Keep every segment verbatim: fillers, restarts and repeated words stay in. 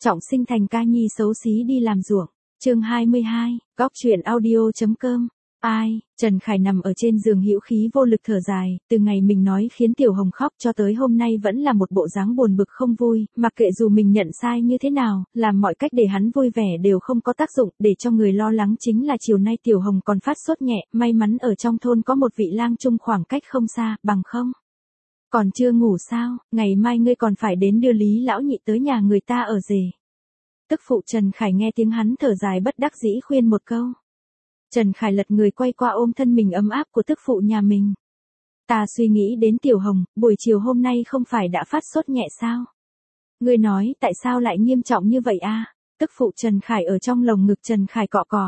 Trọng sinh thành ca nhi xấu xí đi làm ruộng. Chương hai mươi hai, góc truyện audio.com. Ai, Trần Khải nằm ở trên giường hữu khí vô lực thở dài, từ ngày mình nói khiến Tiểu Hồng khóc cho tới hôm nay vẫn là một bộ dáng buồn bực không vui, mặc kệ dù mình nhận sai như thế nào, làm mọi cách để hắn vui vẻ đều không có tác dụng, để cho người lo lắng chính là chiều nay Tiểu Hồng còn phát sốt nhẹ, may mắn ở trong thôn có một vị lang trung khoảng cách không xa, bằng không. Còn chưa ngủ sao, ngày mai ngươi còn phải đến đưa Lý lão nhị tới nhà người ta ở rể. Tức phụ Trần Khải nghe tiếng hắn thở dài bất đắc dĩ khuyên một câu. Trần Khải lật người quay qua ôm thân mình ấm áp của tức phụ nhà mình. Ta suy nghĩ đến Tiểu Hồng, buổi chiều hôm nay không phải đã phát sốt nhẹ sao? Ngươi nói tại sao lại nghiêm trọng như vậy a? Tức phụ Trần Khải ở trong lồng ngực Trần Khải cọ cọ.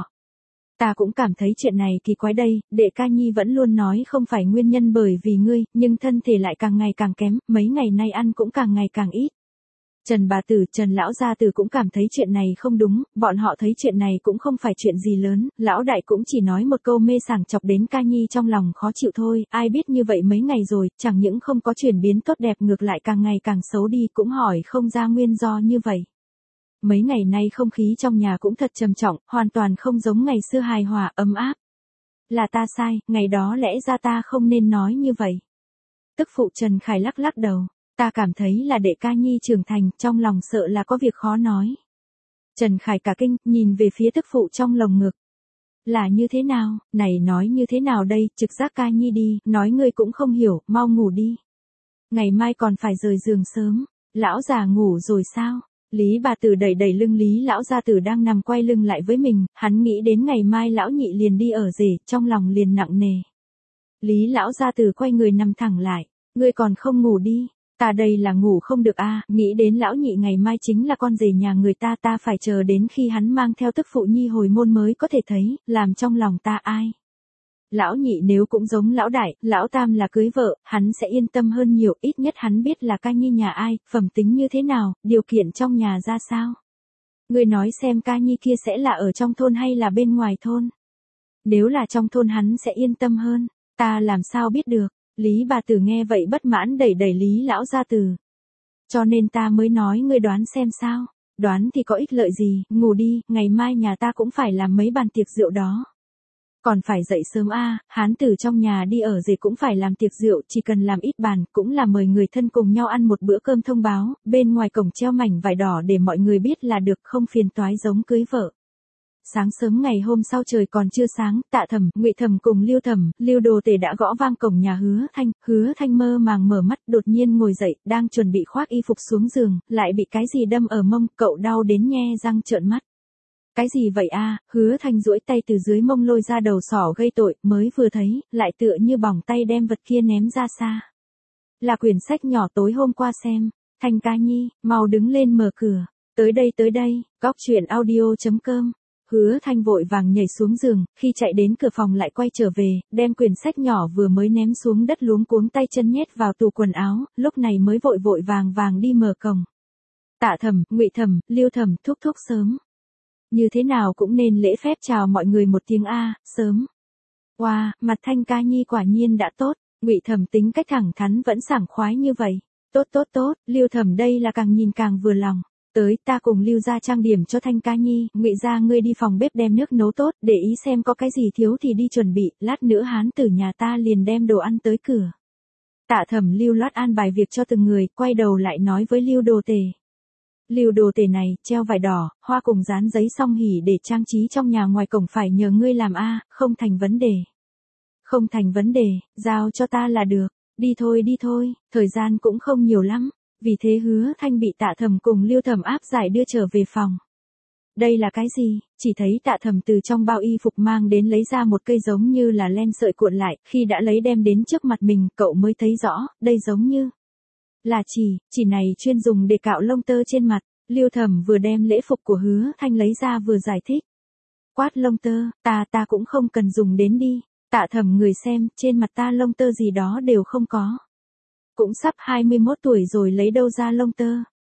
Ta cũng cảm thấy chuyện này kỳ quái đây, đệ ca nhi vẫn luôn nói không phải nguyên nhân bởi vì ngươi, nhưng thân thể lại càng ngày càng kém, mấy ngày nay ăn cũng càng ngày càng ít. Trần bà tử, Trần lão gia tử cũng cảm thấy chuyện này không đúng, bọn họ thấy chuyện này cũng không phải chuyện gì lớn, lão đại cũng chỉ nói một câu mê sảng chọc đến ca nhi trong lòng khó chịu thôi, ai biết như vậy mấy ngày rồi, chẳng những không có chuyển biến tốt đẹp ngược lại càng ngày càng xấu đi, cũng hỏi không ra nguyên do như vậy. Mấy ngày nay không khí trong nhà cũng thật trầm trọng, hoàn toàn không giống ngày xưa hài hòa, ấm áp. Là ta sai, ngày đó lẽ ra ta không nên nói như vậy. Tức phụ Trần Khải lắc lắc đầu. Ta cảm thấy là đệ ca nhi trưởng thành, trong lòng sợ là có việc khó nói. Trần Khải cả kinh, nhìn về phía tức phụ trong lồng ngực. Là như thế nào, này nói như thế nào đây, trực giác ca nhi đi, nói ngươi cũng không hiểu, mau ngủ đi. Ngày mai còn phải rời giường sớm, lão già ngủ rồi sao? Lý bà tử đẩy đẩy lưng Lý lão gia tử đang nằm quay lưng lại với mình, hắn nghĩ đến ngày mai lão nhị liền đi ở rể, trong lòng liền nặng nề. Lý lão gia tử quay người nằm thẳng lại, ngươi còn không ngủ đi. Ta đây là ngủ không được a, à, nghĩ đến lão nhị ngày mai chính là con rể nhà người ta, ta phải chờ đến khi hắn mang theo tức phụ nhi hồi môn mới có thể thấy, làm trong lòng ta ai. Lão nhị nếu cũng giống lão đại, lão tam là cưới vợ, hắn sẽ yên tâm hơn nhiều, ít nhất hắn biết là ca nhi nhà ai, phẩm tính như thế nào, điều kiện trong nhà ra sao. Ngươi nói xem ca nhi kia sẽ là ở trong thôn hay là bên ngoài thôn. Nếu là trong thôn hắn sẽ yên tâm hơn, ta làm sao biết được. Lý bà tử nghe vậy bất mãn đẩy đẩy Lý lão gia tử. Cho nên ta mới nói ngươi đoán xem sao, đoán thì có ích lợi gì, ngủ đi, ngày mai nhà ta cũng phải làm mấy bàn tiệc rượu đó. Còn phải dậy sớm a, à, hán tử trong nhà đi ở rể cũng phải làm tiệc rượu, chỉ cần làm ít bàn, cũng là mời người thân cùng nhau ăn một bữa cơm thông báo, bên ngoài cổng treo mảnh vải đỏ để mọi người biết là được, không phiền toái giống cưới vợ. Sáng sớm ngày hôm sau trời còn chưa sáng, Tạ Thẩm, Ngụy Thẩm cùng Lưu Thẩm, Lưu Đồ Tể đã gõ vang cổng nhà Hứa Thanh, Hứa Thanh mơ màng mở mắt, đột nhiên ngồi dậy, đang chuẩn bị khoác y phục xuống giường, lại bị cái gì đâm ở mông, cậu đau đến nhe răng trợn mắt. Cái gì vậy a? À? Hứa Thanh duỗi tay từ dưới mông lôi ra đầu sỏ gây tội, mới vừa thấy, lại tựa như bỏng tay đem vật kia ném ra xa. Là quyển sách nhỏ tối hôm qua xem, Thanh ca nhi, mau đứng lên mở cửa, tới đây tới đây, góc truyện audio.com. Hứa Thanh vội vàng nhảy xuống giường, khi chạy đến cửa phòng lại quay trở về, đem quyển sách nhỏ vừa mới ném xuống đất luống cuống tay chân nhét vào tủ quần áo, lúc này mới vội vội vàng vàng đi mở cổng. Tạ Thẩm, Ngụy Thẩm, Lưu Thẩm thúc thúc sớm. Như thế nào cũng nên lễ phép chào mọi người một tiếng a, sớm. Wow, mặt Thanh ca nhi quả nhiên đã tốt, Ngụy Thẩm tính cách thẳng thắn vẫn sảng khoái như vậy. Tốt tốt tốt, Lưu Thẩm đây là càng nhìn càng vừa lòng. Tới, ta cùng Lưu gia trang điểm cho Thanh ca nhi, Ngụy gia ngươi đi phòng bếp đem nước nấu tốt, để ý xem có cái gì thiếu thì đi chuẩn bị, lát nữa hán tử nhà ta liền đem đồ ăn tới cửa. Tạ Thẩm Lưu loát an bài việc cho từng người, quay đầu lại nói với Lưu Đồ Tể. Lưu Đồ Tể này, treo vải đỏ, hoa cùng dán giấy song hỉ để trang trí trong nhà ngoài cổng phải nhờ ngươi làm a, không thành vấn đề. Không thành vấn đề, giao cho ta là được, đi thôi đi thôi, thời gian cũng không nhiều lắm. Vì thế Hứa Thanh bị Tạ Thẩm cùng Lưu Thẩm áp giải đưa trở về phòng. Đây là cái gì? Chỉ thấy Tạ Thẩm từ trong bao y phục mang đến lấy ra một cây giống như là len sợi cuộn lại, khi đã lấy đem đến trước mặt mình, cậu mới thấy rõ, đây giống như là chỉ, chỉ này chuyên dùng để cạo lông tơ trên mặt. Lưu Thẩm vừa đem lễ phục của Hứa Thanh lấy ra vừa giải thích. Quát lông tơ, ta ta cũng không cần dùng đến đi. Tạ Thẩm người xem, trên mặt ta lông tơ gì đó đều không có. Cũng sắp hai mươi mốt tuổi rồi lấy đâu ra lông tơ.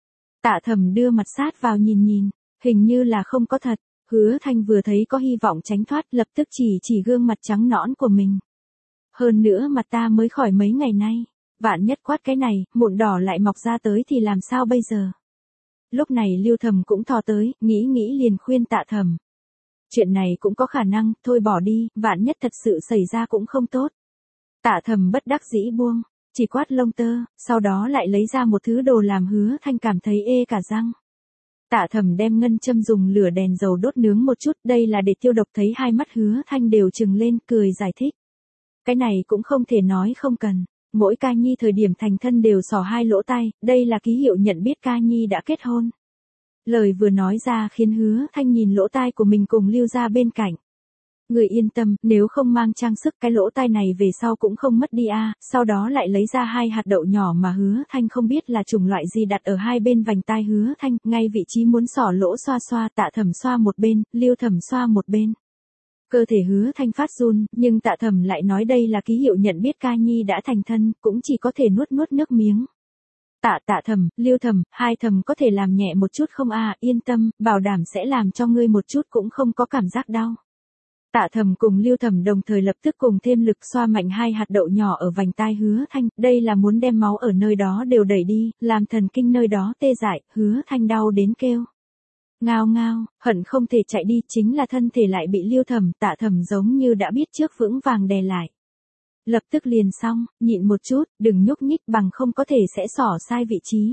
Tạ Thẩm đưa mặt sát vào nhìn nhìn, hình như là không có thật. Hứa Thanh vừa thấy có hy vọng tránh thoát, lập tức chỉ chỉ gương mặt trắng nõn của mình. Hơn nữa mặt ta mới khỏi mấy ngày nay, vạn nhất quát cái này, mụn đỏ lại mọc ra tới thì làm sao bây giờ? Lúc này Lưu Thầm cũng thò tới, nghĩ nghĩ liền khuyên Tạ Thầm. Chuyện này cũng có khả năng, thôi bỏ đi, vạn nhất thật sự xảy ra cũng không tốt. Tạ Thầm bất đắc dĩ buông, chỉ quát lông tơ, sau đó lại lấy ra một thứ đồ làm Hứa Thanh cảm thấy ê cả răng. Tạ Thầm đem ngân châm dùng lửa đèn dầu đốt nướng một chút, đây là để tiêu độc, thấy hai mắt Hứa Thanh đều trừng lên, cười giải thích. Cái này cũng không thể nói không cần, mỗi ca nhi thời điểm thành thân đều xỏ hai lỗ tai, đây là ký hiệu nhận biết ca nhi đã kết hôn. Lời vừa nói ra khiến Hứa Thanh nhìn lỗ tai của mình cùng Lưu ra bên cạnh. Người yên tâm, nếu không mang trang sức cái lỗ tai này về sau cũng không mất đi a. À. Sau đó lại lấy ra hai hạt đậu nhỏ mà Hứa Thanh không biết là chủng loại gì đặt ở hai bên vành tai Hứa Thanh, ngay vị trí muốn xỏ lỗ xoa xoa, Tạ Thầm xoa một bên, Lưu Thầm xoa một bên. Cơ thể Hứa Thanh phát run, nhưng Tạ Thầm lại nói đây là ký hiệu nhận biết ca nhi đã thành thân, cũng chỉ có thể nuốt nuốt nước miếng. Tạ Tạ Thầm, Lưu Thầm, hai Thầm có thể làm nhẹ một chút không a? À, yên tâm, bảo đảm sẽ làm cho ngươi một chút cũng không có cảm giác đau. Tạ Thầm cùng Lưu Thầm đồng thời lập tức cùng thêm lực xoa mạnh hai hạt đậu nhỏ ở vành tai Hứa Thanh, đây là muốn đem máu ở nơi đó đều đẩy đi, làm thần kinh nơi đó tê dại, Hứa Thanh đau đến kêu. Ngao ngao, hận không thể chạy đi, chính là thân thể lại bị Lưu Thầm, Tạ Thầm giống như đã biết trước vững vàng đè lại. Lập tức liền xong, nhịn một chút, đừng nhúc nhích bằng không có thể sẽ xỏ sai vị trí.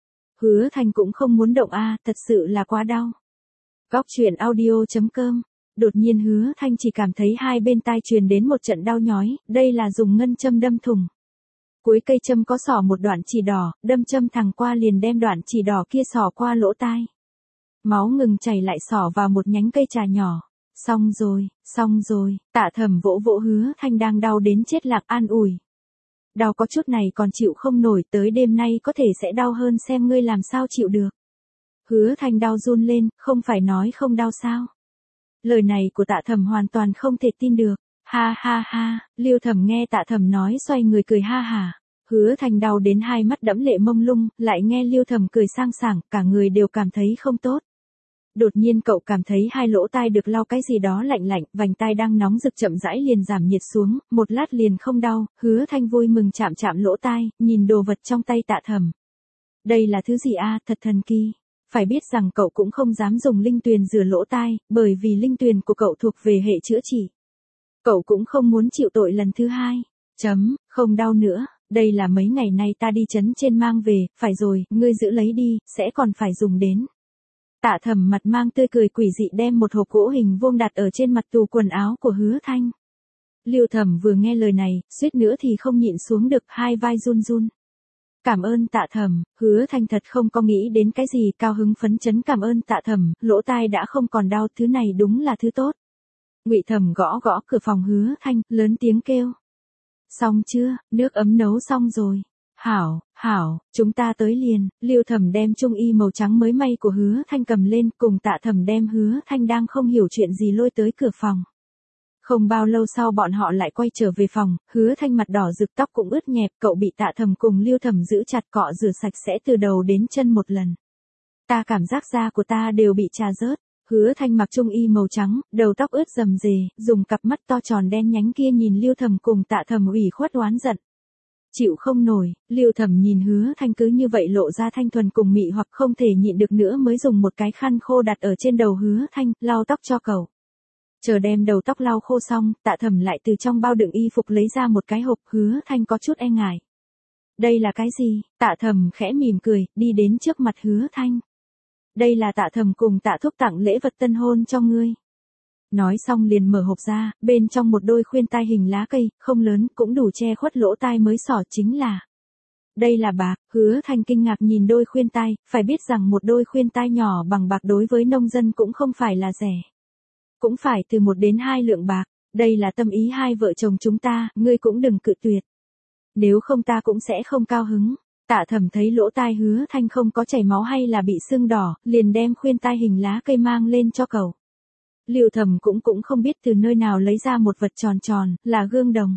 Hứa Thanh cũng không muốn động a, à, thật sự là quá đau. Góc truyện audio chấm com. Đột nhiên Hứa Thanh chỉ cảm thấy hai bên tai truyền đến một trận đau nhói, đây là dùng ngân châm đâm thủng. Cuối cây châm có xỏ một đoạn chỉ đỏ, đâm châm thẳng qua liền đem đoạn chỉ đỏ kia xỏ qua lỗ tai. Máu ngừng chảy lại xỏ vào một nhánh cây trà nhỏ. Xong rồi, xong rồi, Tạ Thầm vỗ vỗ Hứa Thanh đang đau đến chết lạc an ủi. Đau có chút này còn chịu không nổi, tới đêm nay có thể sẽ đau hơn, xem ngươi làm sao chịu được. Hứa Thanh đau run lên, không phải nói không đau sao. Lời này của Tạ Thầm hoàn toàn không thể tin được. Ha ha ha, Lưu Thầm nghe Tạ Thầm nói xoay người cười ha hả. Hứa Thanh đau đến hai mắt đẫm lệ mông lung, lại nghe Lưu Thầm cười sang sảng, cả người đều cảm thấy không tốt. Đột nhiên cậu cảm thấy hai lỗ tai được lau cái gì đó lạnh lạnh, vành tai đang nóng rực chậm rãi liền giảm nhiệt xuống, một lát liền không đau, Hứa Thanh vui mừng chạm chạm lỗ tai, nhìn đồ vật trong tay Tạ Thầm. Đây là thứ gì a, à, thật thần kỳ. Phải biết rằng cậu cũng không dám dùng linh tuyền rửa lỗ tai, bởi vì linh tuyền của cậu thuộc về hệ chữa trị. Cậu cũng không muốn chịu tội lần thứ hai. Chấm, không đau nữa, đây là mấy ngày nay ta đi trấn trên mang về, phải rồi, ngươi giữ lấy đi, sẽ còn phải dùng đến. Tạ Thầm mặt mang tươi cười quỷ dị đem một hộp gỗ hình vuông đặt ở trên mặt tủ quần áo của Hứa Thanh. Lưu Thầm vừa nghe lời này, suýt nữa thì không nhịn xuống được, hai vai run run. Cảm ơn Tạ Thầm, Hứa Thanh thật không có nghĩ đến cái gì, cao hứng phấn chấn cảm ơn Tạ Thầm, lỗ tai đã không còn đau, thứ này đúng là thứ tốt. Ngụy Thầm gõ gõ cửa phòng Hứa Thanh, lớn tiếng kêu. Xong chưa, nước ấm nấu xong rồi. Hảo, hảo, chúng ta tới liền. Lưu Thầm đem trung y màu trắng mới may của Hứa Thanh cầm lên, cùng Tạ Thầm đem Hứa Thanh đang không hiểu chuyện gì lôi tới cửa phòng. Không bao lâu sau bọn họ lại quay trở về phòng, Hứa Thanh mặt đỏ rực, tóc cũng ướt nhẹp, cậu bị Tạ Thầm cùng Lưu Thầm giữ chặt cọ rửa sạch sẽ từ đầu đến chân một lần. Ta cảm giác da của ta đều bị trà rớt. Hứa Thanh mặc trung y màu trắng, đầu tóc ướt rầm rề, dùng cặp mắt to tròn đen nhánh kia nhìn Lưu Thầm cùng Tạ Thầm ủy khuất oán giận. Chịu không nổi, Lưu Thầm nhìn Hứa Thanh cứ như vậy lộ ra thanh thuần cùng mị hoặc không thể nhịn được nữa mới dùng một cái khăn khô đặt ở trên đầu Hứa Thanh, lau tóc cho cậu. Chờ đem đầu tóc lau khô xong, Tạ Thầm lại từ trong bao đựng y phục lấy ra một cái hộp, Hứa Thanh có chút e ngại. Đây là cái gì? Tạ Thầm khẽ mỉm cười, đi đến trước mặt Hứa Thanh. Đây là Tạ Thầm cùng Tạ Thúc tặng lễ vật tân hôn cho ngươi. Nói xong liền mở hộp ra, bên trong một đôi khuyên tai hình lá cây, không lớn, cũng đủ che khuất lỗ tai mới xỏ, chính là. Đây là bạc. Hứa Thanh kinh ngạc nhìn đôi khuyên tai, phải biết rằng một đôi khuyên tai nhỏ bằng bạc đối với nông dân cũng không phải là rẻ. Cũng phải từ một đến hai lượng bạc, đây là tâm ý hai vợ chồng chúng ta, ngươi cũng đừng cự tuyệt. Nếu không ta cũng sẽ không cao hứng. Tạ Thầm thấy lỗ tai Hứa Thanh không có chảy máu hay là bị sưng đỏ, liền đem khuyên tai hình lá cây mang lên cho cậu. Lưu Thầm cũng cũng không biết từ nơi nào lấy ra một vật tròn tròn, là gương đồng.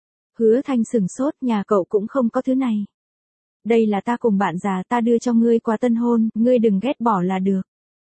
Hứa Thanh sửng sốt, nhà cậu cũng không có thứ này. Đây là ta cùng bạn già ta đưa cho ngươi quà tân hôn, ngươi đừng ghét bỏ là được.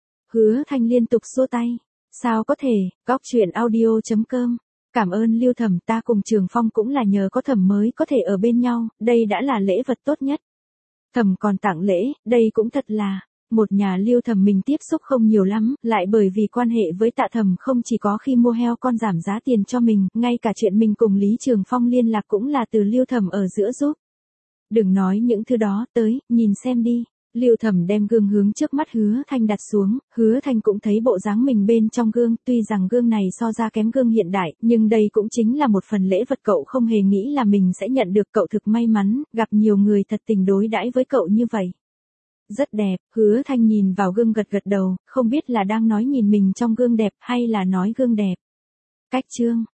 Hứa Thanh liên tục xua tay. Sao có thể, góc truyện audio chấm com. Cảm ơn Lưu Thầm, ta cùng Trường Phong cũng là nhờ có Thầm mới có thể ở bên nhau, đây đã là lễ vật tốt nhất. Thầm còn tặng lễ, đây cũng thật là. một nhà Lưu Thẩm mình tiếp xúc không nhiều lắm, lại bởi vì quan hệ với Tạ Thẩm không chỉ có khi mua heo con giảm giá tiền cho mình, ngay cả chuyện mình cùng Lý Trường Phong liên lạc cũng là từ Lưu Thẩm ở giữa giúp. Đừng nói những thứ đó, tới, nhìn xem đi. Lưu Thẩm đem gương hướng trước mắt Hứa Thanh đặt xuống, Hứa Thanh cũng thấy bộ dáng mình bên trong gương, tuy rằng gương này so ra kém gương hiện đại, nhưng đây cũng chính là một phần lễ vật cậu không hề nghĩ là mình sẽ nhận được, cậu thực may mắn, gặp nhiều người thật tình đối đãi với cậu như vậy. Rất đẹp, Hứa Thanh nhìn vào gương gật gật đầu, không biết là đang nói nhìn mình trong gương đẹp hay là nói gương đẹp. Cách chương